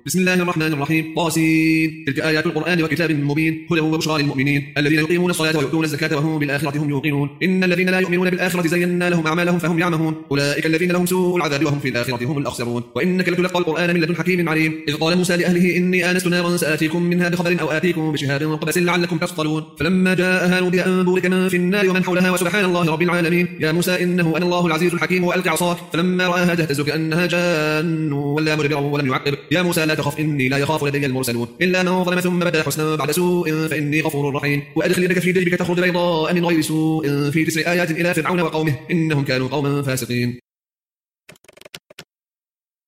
بسم الله الرحمن الرحيم. طاسين. تلك آيات القرآن وكتاب مبين هدى وبشرى للمؤمنين الذين يقيمون الصلاة ويؤتون الزكاة وهم بالآخرة هم يوقنون. إن الذين لا يؤمنون بالآخرة زينا لهم أعمالهم فهم يعمهون أولئك الذين لهم سوء العذاب وهم في الآخرة هم الأخسرون. وإنك لتلقى القرآن من لدن حكيم عليم. إذ قال موسى لأهله إني آنست نارا سآتيكم منها بخبر أو آتيكم بشهاب قبس لعلكم تصطلون. فلما جاءها نودي أن بورك من في النار ومن حولها وسبحان الله رب العالمين. يا موسى إنه أنا الله العزيز الحكيم وألق عصاك فلما رآها تهتز كأنها جان ولا مدبرا ولم يعقب. يا موسى لا تخف إني لا يخاف لدي المرسلون إلا من ظلم ثم بدا حسنا بعد سوء فإني غفور رحيم. وأدخل يدك في جيبك تخرج بيضاء من غير سوء في 9 آيات إلى فرعون وقومه إنهم كانوا قوما فاسقين.